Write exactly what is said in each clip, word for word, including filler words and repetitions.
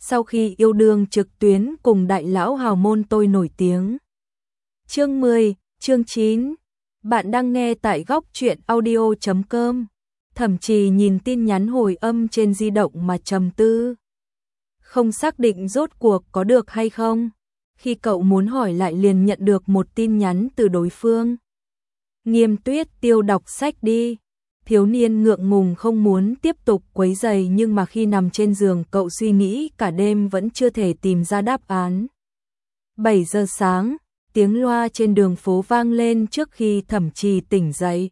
sau khi yêu đương trực tuyến cùng đại lão hào môn tôi nổi tiếng. Chương mười, chương chín. Bạn đang nghe tại góc truyện audio chấm com. Thẩm Trì nhìn tin nhắn hồi âm trên di động mà trầm tư. Không xác định rốt cuộc có được hay không. Khi cậu muốn hỏi lại liền nhận được một tin nhắn từ đối phương. Nghiêm Tuyết Tiêu, đọc sách đi. Thiếu niên ngượng ngùng không muốn tiếp tục quấy rầy, nhưng mà khi nằm trên giường cậu suy nghĩ cả đêm vẫn chưa thể tìm ra đáp án. bảy giờ sáng, tiếng loa trên đường phố vang lên trước khi Thẩm Trì tỉnh dậy.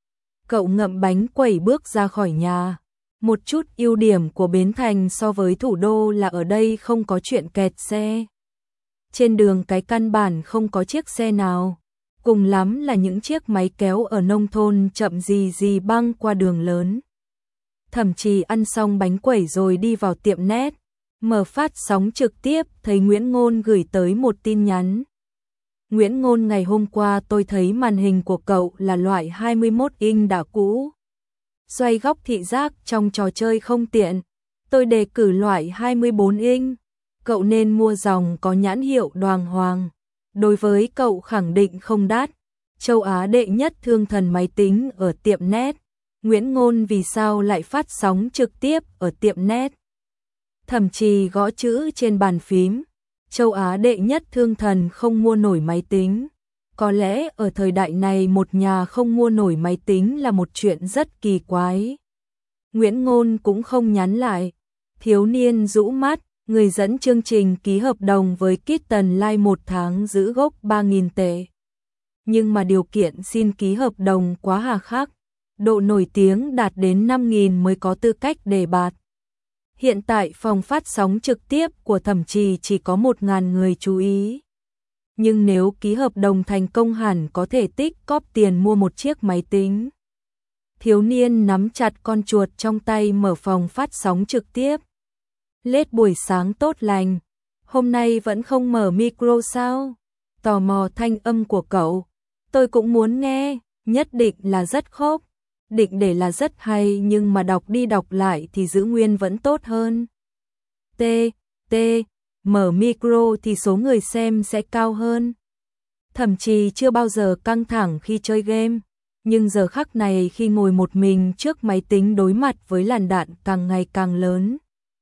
Cậu ngậm bánh quẩy bước ra khỏi nhà. Một chút ưu điểm của Bến Thành so với thủ đô là ở đây không có chuyện kẹt xe. Trên đường cái căn bản không có chiếc xe nào. Cùng lắm là những chiếc máy kéo ở nông thôn chậm gì gì băng qua đường lớn. Thẩm Trì ăn xong bánh quẩy rồi đi vào tiệm net, mở phát sóng trực tiếp thấy Nguyễn Ngôn gửi tới một tin nhắn. Nguyễn Ngôn, ngày hôm qua tôi thấy màn hình của cậu là loại hai mươi mốt inch đã cũ. Xoay góc thị giác trong trò chơi không tiện. Tôi đề cử loại hai mươi bốn inch. Cậu nên mua dòng có nhãn hiệu đoàng hoàng. Đối với cậu khẳng định không đắt. Châu Á đệ nhất thương thần máy tính ở tiệm net. Nguyễn Ngôn vì sao lại phát sóng trực tiếp ở tiệm net? Thẩm Trì gõ chữ trên bàn phím. Châu Á đệ nhất thương thần không mua nổi máy tính. Có lẽ ở thời đại này một nhà không mua nổi máy tính là một chuyện rất kỳ quái. Nguyễn Ngôn cũng không nhắn lại. Thiếu niên rũ mắt, người dẫn chương trình ký hợp đồng với Kitten Live một tháng giữ gốc ba nghìn tệ. Nhưng mà điều kiện xin ký hợp đồng quá hà khắc. Độ nổi tiếng đạt đến năm nghìn mới có tư cách đề bạt. Hiện tại phòng phát sóng trực tiếp của Thẩm Trì chỉ có một nghìn người chú ý. Nhưng nếu ký hợp đồng thành công hẳn có thể tích cóp tiền mua một chiếc máy tính. Thiếu niên nắm chặt con chuột trong tay mở phòng phát sóng trực tiếp. Lết buổi sáng tốt lành. Hôm nay vẫn không mở micro sao? Tò mò thanh âm của cậu. Tôi cũng muốn nghe, nhất định là rất khốc. Định để là rất hay nhưng mà đọc đi đọc lại thì giữ nguyên vẫn tốt hơn. T, T, mở micro thì số người xem sẽ cao hơn. Thẩm Trì chưa bao giờ căng thẳng khi chơi game, nhưng giờ khắc này khi ngồi một mình trước máy tính đối mặt với làn đạn càng ngày càng lớn.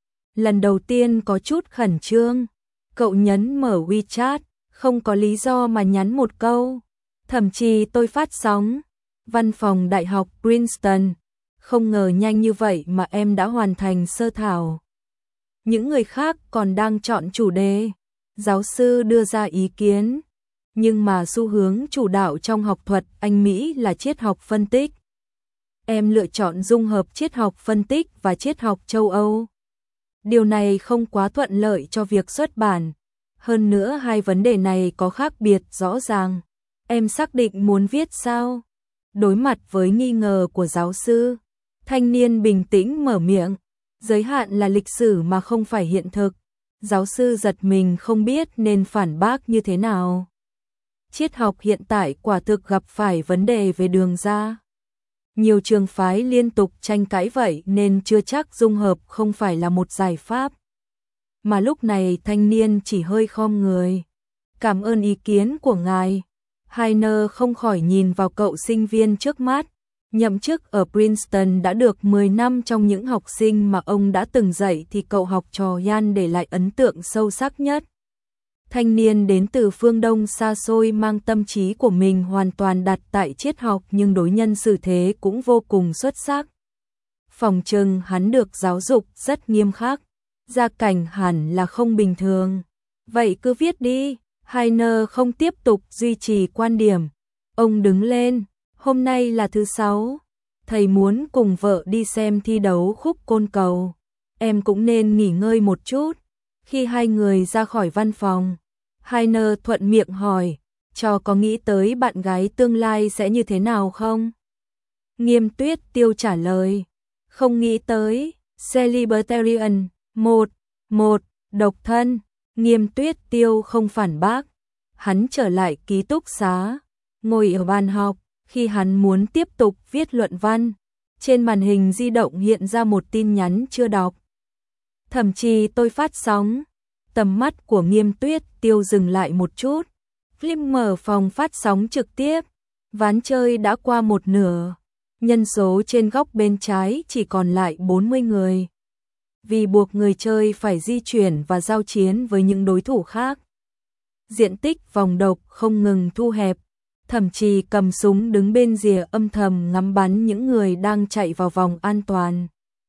Lần đầu tiên có chút khẩn trương, cậu nhấn mở WeChat, không có lý do mà nhắn một câu. Thẩm Trì, tôi phát sóng. Văn phòng Đại học Princeton. Không ngờ nhanh như vậy mà em đã hoàn thành sơ thảo. Những người khác còn đang chọn chủ đề. Giáo sư đưa ra ý kiến. Nhưng mà xu hướng chủ đạo trong học thuật Anh Mỹ là triết học phân tích. Em lựa chọn dung hợp triết học phân tích và triết học châu Âu. Điều này không quá thuận lợi cho việc xuất bản. Hơn nữa hai vấn đề này có khác biệt rõ ràng. Em xác định muốn viết sao? Đối mặt với nghi ngờ của giáo sư, thanh niên bình tĩnh mở miệng. Giới hạn là lịch sử mà không phải hiện thực. Giáo sư giật mình không biết nên phản bác như thế nào. Triết học hiện tại quả thực gặp phải vấn đề về đường ra. Nhiều trường phái liên tục tranh cãi vậy nên chưa chắc dung hợp không phải là một giải pháp. Mà lúc này thanh niên chỉ hơi khom người. Cảm ơn ý kiến của ngài. Heiner không khỏi nhìn vào cậu sinh viên trước mắt. Nhậm chức ở Princeton đã được mười năm, trong những học sinh mà ông đã từng dạy thì cậu học trò Yan để lại ấn tượng sâu sắc nhất. Thanh niên đến từ phương Đông xa xôi mang tâm trí của mình hoàn toàn đặt tại triết học nhưng đối nhân xử thế cũng vô cùng xuất sắc. Phòng trừng hắn được giáo dục rất nghiêm khắc. Gia cảnh hẳn là không bình thường. Vậy cứ viết đi. Heiner không tiếp tục duy trì quan điểm. Ông đứng lên. Hôm nay là thứ sáu. Thầy muốn cùng vợ đi xem thi đấu khúc côn cầu. Em cũng nên nghỉ ngơi một chút. Khi hai người ra khỏi văn phòng, Heiner thuận miệng hỏi, cho có nghĩ tới bạn gái tương lai sẽ như thế nào không? Nghiêm Tuyết Tiêu trả lời, không nghĩ tới. Celebrarian, một, một, độc thân. Nghiêm Tuyết Tiêu không phản bác. Hắn trở lại ký túc xá, ngồi ở bàn học. Khi hắn muốn tiếp tục viết luận văn, trên màn hình di động hiện ra một tin nhắn chưa đọc. Thậm chí tôi phát sóng. Tầm mắt của Nghiêm Tuyết Tiêu dừng lại một chút. Phim mở phòng phát sóng trực tiếp. Ván chơi đã qua một nửa. Nhân số trên góc bên trái chỉ còn lại bốn mươi người. Vì buộc người chơi phải di chuyển và giao chiến với những đối thủ khác. Diện tích vòng độc không ngừng thu hẹp. Thậm chí cầm súng đứng bên rìa âm thầm ngắm bắn những người đang chạy vào vòng an toàn.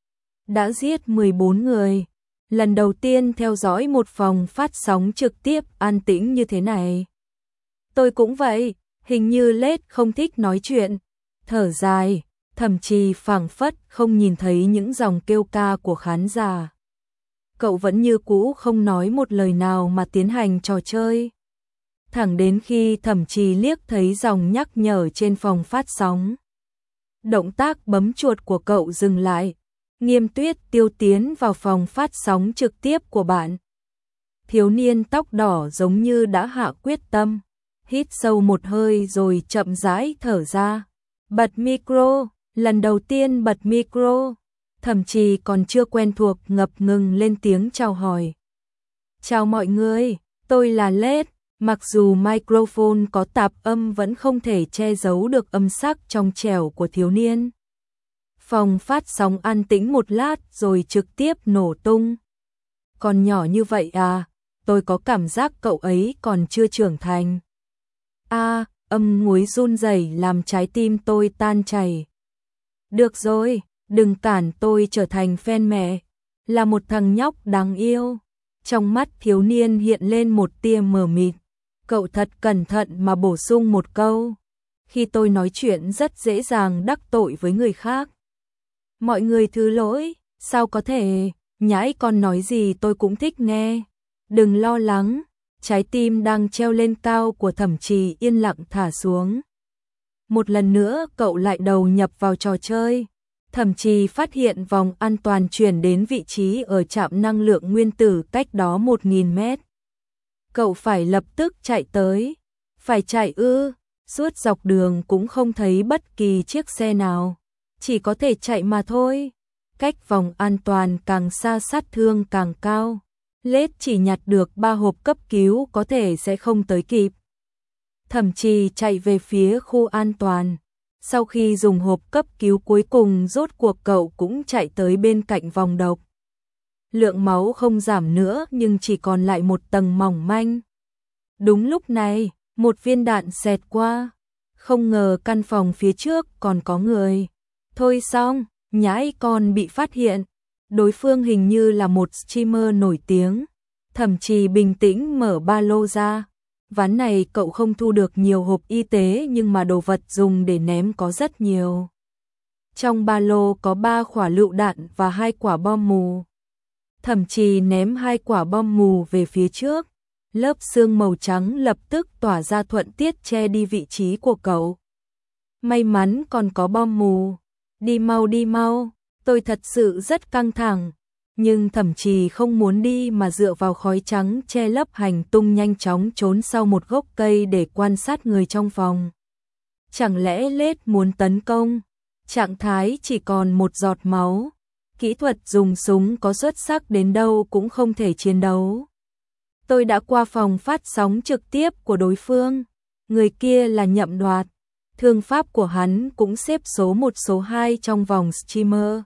Đã giết mười bốn người. Lần đầu tiên theo dõi một phòng phát sóng trực tiếp an tĩnh như thế này. Tôi cũng vậy, hình như Lết không thích nói chuyện. Thở dài, thậm chí phảng phất không nhìn thấy những dòng kêu ca của khán giả. Cậu vẫn như cũ không nói một lời nào mà tiến hành trò chơi. Thẳng đến khi thậm chí liếc thấy dòng nhắc nhở trên phòng phát sóng. Động tác bấm chuột của cậu dừng lại. Nghiêm Tuyết Tiêu tiến vào phòng phát sóng trực tiếp của bạn. Thiếu niên tóc đỏ giống như đã hạ quyết tâm. Hít sâu một hơi rồi chậm rãi thở ra. Bật micro, lần đầu tiên bật micro. Thậm chí còn chưa quen thuộc ngập ngừng lên tiếng chào hỏi. Chào mọi người, tôi là Lết. Mặc dù microphone có tạp âm vẫn không thể che giấu được âm sắc trong trẻo của thiếu niên. Phòng phát sóng an tĩnh một lát rồi trực tiếp nổ tung. Còn nhỏ như vậy à, tôi có cảm giác cậu ấy còn chưa trưởng thành. A, âm nguối run rẩy làm trái tim tôi tan chảy. Được rồi, đừng cản tôi trở thành fan mẹ. Là một thằng nhóc đáng yêu. Trong mắt thiếu niên hiện lên một tia mờ mịt. Cậu thật cẩn thận mà bổ sung một câu. Khi tôi nói chuyện rất dễ dàng đắc tội với người khác. Mọi người thứ lỗi, sao có thể, nhãi con nói gì tôi cũng thích nghe. Đừng lo lắng, trái tim đang treo lên cao của Thẩm Trì yên lặng thả xuống. Một lần nữa cậu lại đầu nhập vào trò chơi. Thẩm Trì phát hiện vòng an toàn chuyển đến vị trí ở trạm năng lượng nguyên tử cách đó một nghìn mét. Cậu phải lập tức chạy tới. Phải chạy ư, suốt dọc đường cũng không thấy bất kỳ chiếc xe nào. Chỉ có thể chạy mà thôi. Cách vòng an toàn càng xa sát thương càng cao. Lết chỉ nhặt được ba hộp cấp cứu có thể sẽ không tới kịp. Thậm chí chạy về phía khu an toàn. Sau khi dùng hộp cấp cứu cuối cùng rốt cuộc cậu cũng chạy tới bên cạnh vòng độc. Lượng máu không giảm nữa nhưng chỉ còn lại một tầng mỏng manh. Đúng lúc này, một viên đạn xẹt qua. Không ngờ căn phòng phía trước còn có người. Thôi xong, nhãi con bị phát hiện. Đối phương hình như là một streamer nổi tiếng. Thậm chí bình tĩnh mở ba lô ra. Ván này cậu không thu được nhiều hộp y tế nhưng mà đồ vật dùng để ném có rất nhiều. Trong ba lô có ba quả lựu đạn và hai quả bom mù. Thậm chí ném hai quả bom mù về phía trước. Lớp xương màu trắng lập tức tỏa ra thuận tiết che đi vị trí của cậu. May mắn còn có bom mù. Đi mau đi mau, tôi thật sự rất căng thẳng. Nhưng thậm chí không muốn đi mà dựa vào khói trắng che lấp hành tung nhanh chóng trốn sau một gốc cây để quan sát người trong phòng. Chẳng lẽ Lết muốn tấn công? Trạng thái chỉ còn một giọt máu. Kỹ thuật dùng súng có xuất sắc đến đâu cũng không thể chiến đấu. Tôi đã qua phòng phát sóng trực tiếp của đối phương. Người kia là Nhậm Đoạt. Thương pháp của hắn cũng xếp số một số hai trong vòng streamer.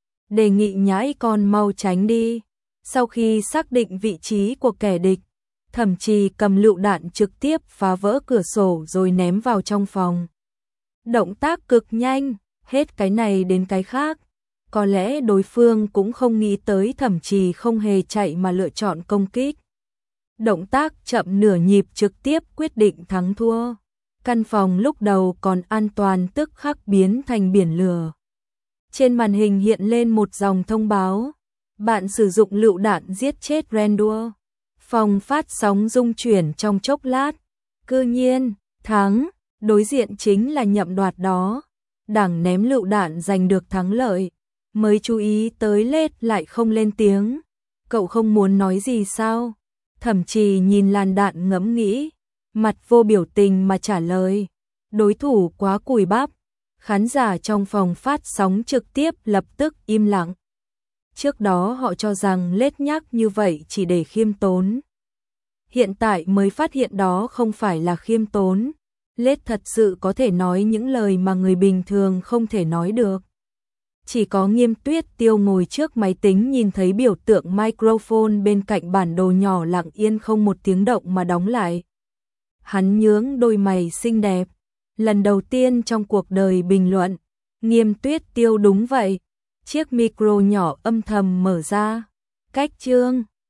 Đề nghị nhãi con mau tránh đi. Sau khi xác định vị trí của kẻ địch, thậm chí cầm lựu đạn trực tiếp phá vỡ cửa sổ rồi ném vào trong phòng. Động tác cực nhanh, hết cái này đến cái khác. Có lẽ đối phương cũng không nghĩ tới thậm chí không hề chạy mà lựa chọn công kích. Động tác chậm nửa nhịp trực tiếp quyết định thắng thua. Căn phòng lúc đầu còn an toàn tức khắc biến thành biển lửa. Trên màn hình hiện lên một dòng thông báo. Bạn sử dụng lựu đạn giết chết Randall. Phòng phát sóng rung chuyển trong chốc lát. Cư nhiên, thắng, đối diện chính là Nhậm Đoạt đó. Đảng ném lựu đạn giành được thắng lợi. Mới chú ý tới Lết lại không lên tiếng. Cậu không muốn nói gì sao? Thậm chí nhìn làn đạn ngẫm nghĩ. Mặt vô biểu tình mà trả lời. Đối thủ quá cùi bắp. Khán giả trong phòng phát sóng trực tiếp lập tức im lặng. Trước đó họ cho rằng lết nhác như vậy chỉ để khiêm tốn. Hiện tại mới phát hiện đó không phải là khiêm tốn. Lết thật sự có thể nói những lời mà người bình thường không thể nói được. Chỉ có Nghiêm Tuyết Tiêu ngồi trước máy tính nhìn thấy biểu tượng microphone bên cạnh bản đồ nhỏ lặng yên không một tiếng động mà đóng lại. Hắn nhướng đôi mày xinh đẹp. Lần đầu tiên trong cuộc đời bình luận. Nghiêm Tuyết Tiêu đúng vậy. Chiếc micro nhỏ âm thầm mở ra. Cách chương